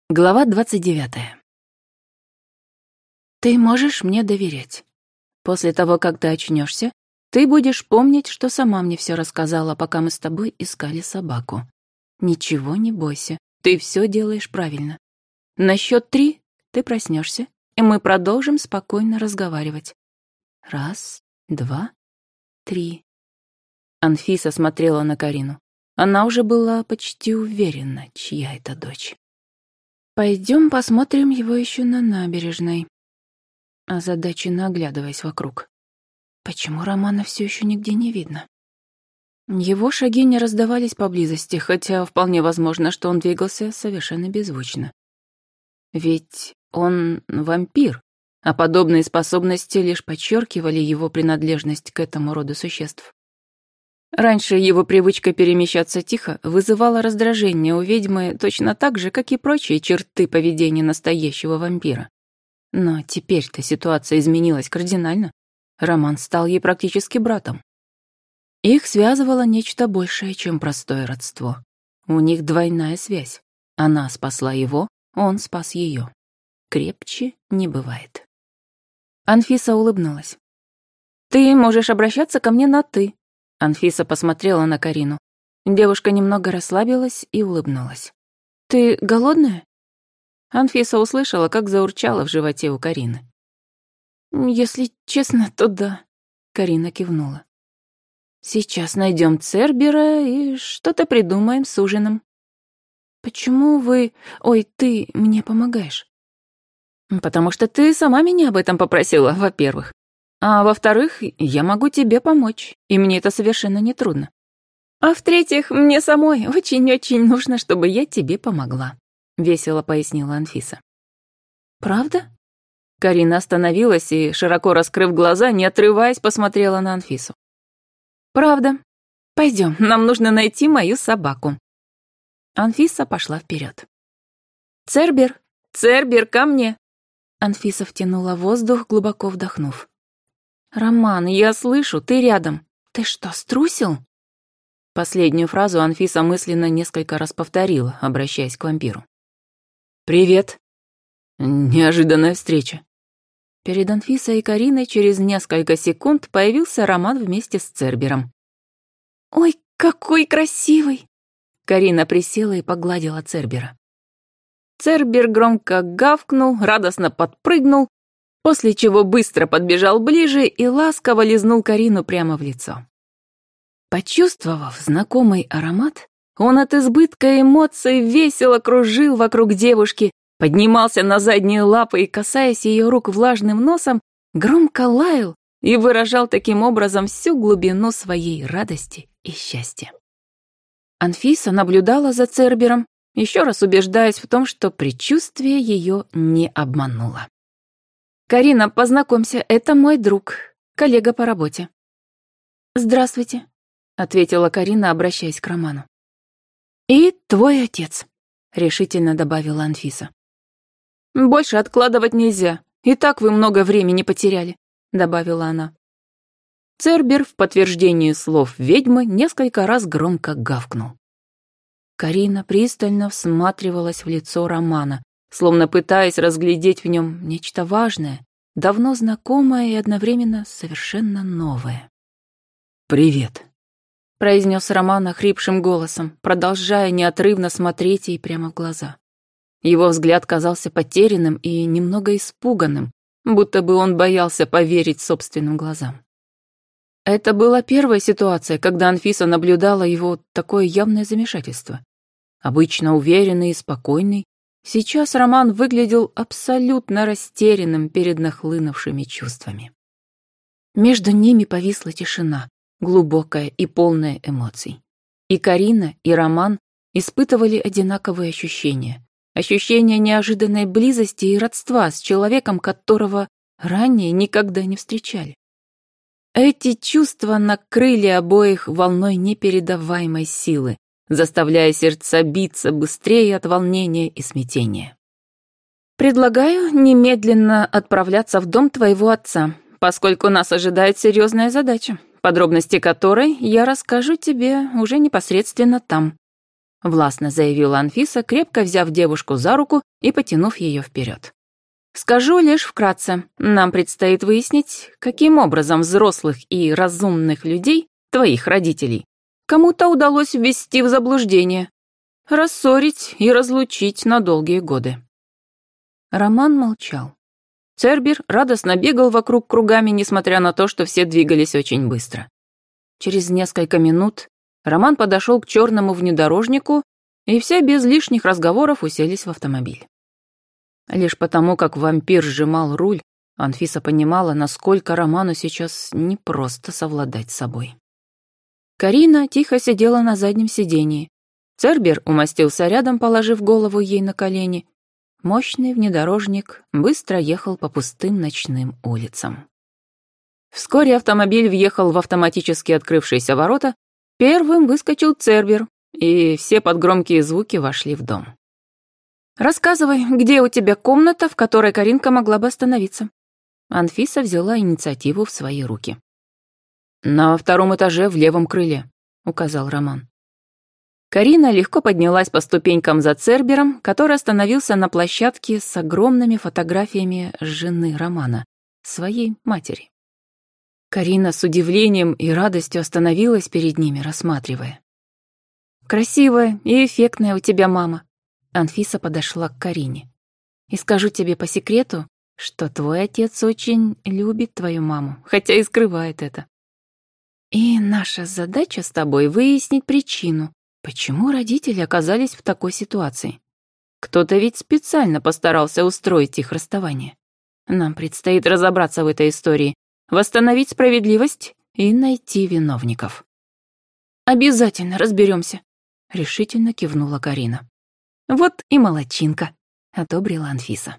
Глава 29. Ты можешь мне доверять. После того, как ты очнешься, ты будешь помнить, что сама мне все рассказала, пока мы с тобой искали собаку. Ничего не бойся, ты все делаешь правильно. На счет 3 ты проснешься, и мы продолжим спокойно разговаривать. 1, 2, 3. Анфиса смотрела на Карину. Она уже была почти уверена, чья это дочь. «Пойдем посмотрим его еще на набережной», озадаченно оглядываясь вокруг. «Почему Романа все еще нигде не видно?» Его шаги не раздавались поблизости, хотя вполне возможно, что он двигался совершенно беззвучно. Ведь он вампир, а подобные способности лишь подчеркивали его принадлежность к этому роду существ. Раньше его привычка перемещаться тихо вызывала раздражение у ведьмы точно так же, как и прочие черты поведения настоящего вампира. Но теперь-то ситуация изменилась кардинально. Роман стал ей практически братом. Их связывало нечто большее, чем простое родство. У них двойная связь. Она спасла его, он спас ее. Крепче не бывает. Анфиса улыбнулась. «Ты можешь обращаться ко мне на «ты». Анфиса посмотрела на Карину. Девушка немного расслабилась и улыбнулась. «Ты голодная?» Анфиса услышала, как заурчало в животе у Карины. «Если честно, то да», — Карина кивнула. «Сейчас найдем Цербера и что-то придумаем с ужином». «Почему ты мне помогаешь?» «Потому что ты сама меня об этом попросила, во-первых. А во-вторых, я могу тебе помочь, и мне это совершенно не трудно. А в-третьих, мне самой очень-очень нужно, чтобы я тебе помогла», — весело пояснила Анфиса. «Правда?» Карина остановилась и, широко раскрыв глаза, не отрываясь, посмотрела на Анфису. «Правда. Пойдем, нам нужно найти мою собаку». Анфиса пошла вперед. «Цербер! Цербер, ко мне!» Анфиса втянула воздух, глубоко вдохнув. «Роман, я слышу, ты рядом. Ты что, струсил?» Последнюю фразу Анфиса мысленно несколько раз повторила, обращаясь к вампиру. «Привет. Неожиданная встреча». Перед Анфисой и Кариной через несколько секунд появился Роман вместе с Цербером. «Ой, какой красивый!» Карина присела и погладила Цербера. Цербер громко гавкнул, радостно подпрыгнул, после чего быстро подбежал ближе и ласково лизнул Карину прямо в лицо. Почувствовав знакомый аромат, он от избытка эмоций весело кружил вокруг девушки, поднимался на задние лапы и, касаясь ее рук влажным носом, громко лаял и выражал таким образом всю глубину своей радости и счастья. Анфиса наблюдала за Цербером, еще раз убеждаясь в том, что предчувствие ее не обмануло. «Карина, познакомься, это мой друг, коллега по работе». «Здравствуйте», — ответила Карина, обращаясь к Роману. «И твой отец», — решительно добавила Анфиса. «Больше откладывать нельзя, и так вы много времени потеряли», — добавила она. Цербер в подтверждение слов ведьмы несколько раз громко гавкнул. Карина пристально всматривалась в лицо Романа, словно пытаясь разглядеть в нем нечто важное, давно знакомое и одновременно совершенно новое. «Привет», — произнес Роман охрипшим голосом, продолжая неотрывно смотреть ей прямо в глаза. Его взгляд казался потерянным и немного испуганным, будто бы он боялся поверить собственным глазам. Это была первая ситуация, когда Анфиса наблюдала его такое явное замешательство. Обычно уверенный и спокойный, сейчас Роман выглядел абсолютно растерянным перед нахлынувшими чувствами. Между ними повисла тишина, глубокая и полная эмоций. И Карина, и Роман испытывали одинаковые ощущения. Ощущение неожиданной близости и родства с человеком, которого ранее никогда не встречали. Эти чувства накрыли обоих волной непередаваемой силы, заставляя сердца биться быстрее от волнения и смятения. «Предлагаю немедленно отправляться в дом твоего отца, поскольку нас ожидает серьезная задача, подробности которой я расскажу тебе уже непосредственно там». властно заявила Анфиса, крепко взяв девушку за руку и потянув ее вперед. «Скажу лишь вкратце, нам предстоит выяснить, каким образом взрослых и разумных людей, твоих родителей, кому-то удалось ввести в заблуждение, рассорить и разлучить на долгие годы». Роман молчал. Цербер радостно бегал вокруг кругами, несмотря на то, что все двигались очень быстро. Через несколько минут Роман подошел к черному внедорожнику, и все без лишних разговоров уселись в автомобиль. Лишь потому, как вампир сжимал руль, Анфиса понимала, насколько Роману сейчас непросто совладать с собой. Карина тихо сидела на заднем сидении. Цербер умостился рядом, положив голову ей на колени. Мощный внедорожник быстро ехал по пустым ночным улицам. Вскоре автомобиль въехал в автоматически открывшиеся ворота, первым выскочил Цербер, и все под громкие звуки вошли в дом. «Рассказывай, где у тебя комната, в которой Каринка могла бы остановиться?» Анфиса взяла инициативу в свои руки. «На втором этаже в левом крыле», — указал Роман. Карина легко поднялась по ступенькам за Цербером, который остановился на площадке с огромными фотографиями жены Романа, своей матери. Карина с удивлением и радостью остановилась перед ними, рассматривая. «Красивая и эффектная у тебя мама». Анфиса подошла к Карине. «И скажу тебе по секрету, что твой отец очень любит твою маму, хотя и скрывает это. И наша задача с тобой выяснить причину, почему родители оказались в такой ситуации. Кто-то ведь специально постарался устроить их расставание. Нам предстоит разобраться в этой истории, восстановить справедливость и найти виновников». «Обязательно разберемся», — решительно кивнула Карина. «Вот и молодчинка», — одобрила Анфиса.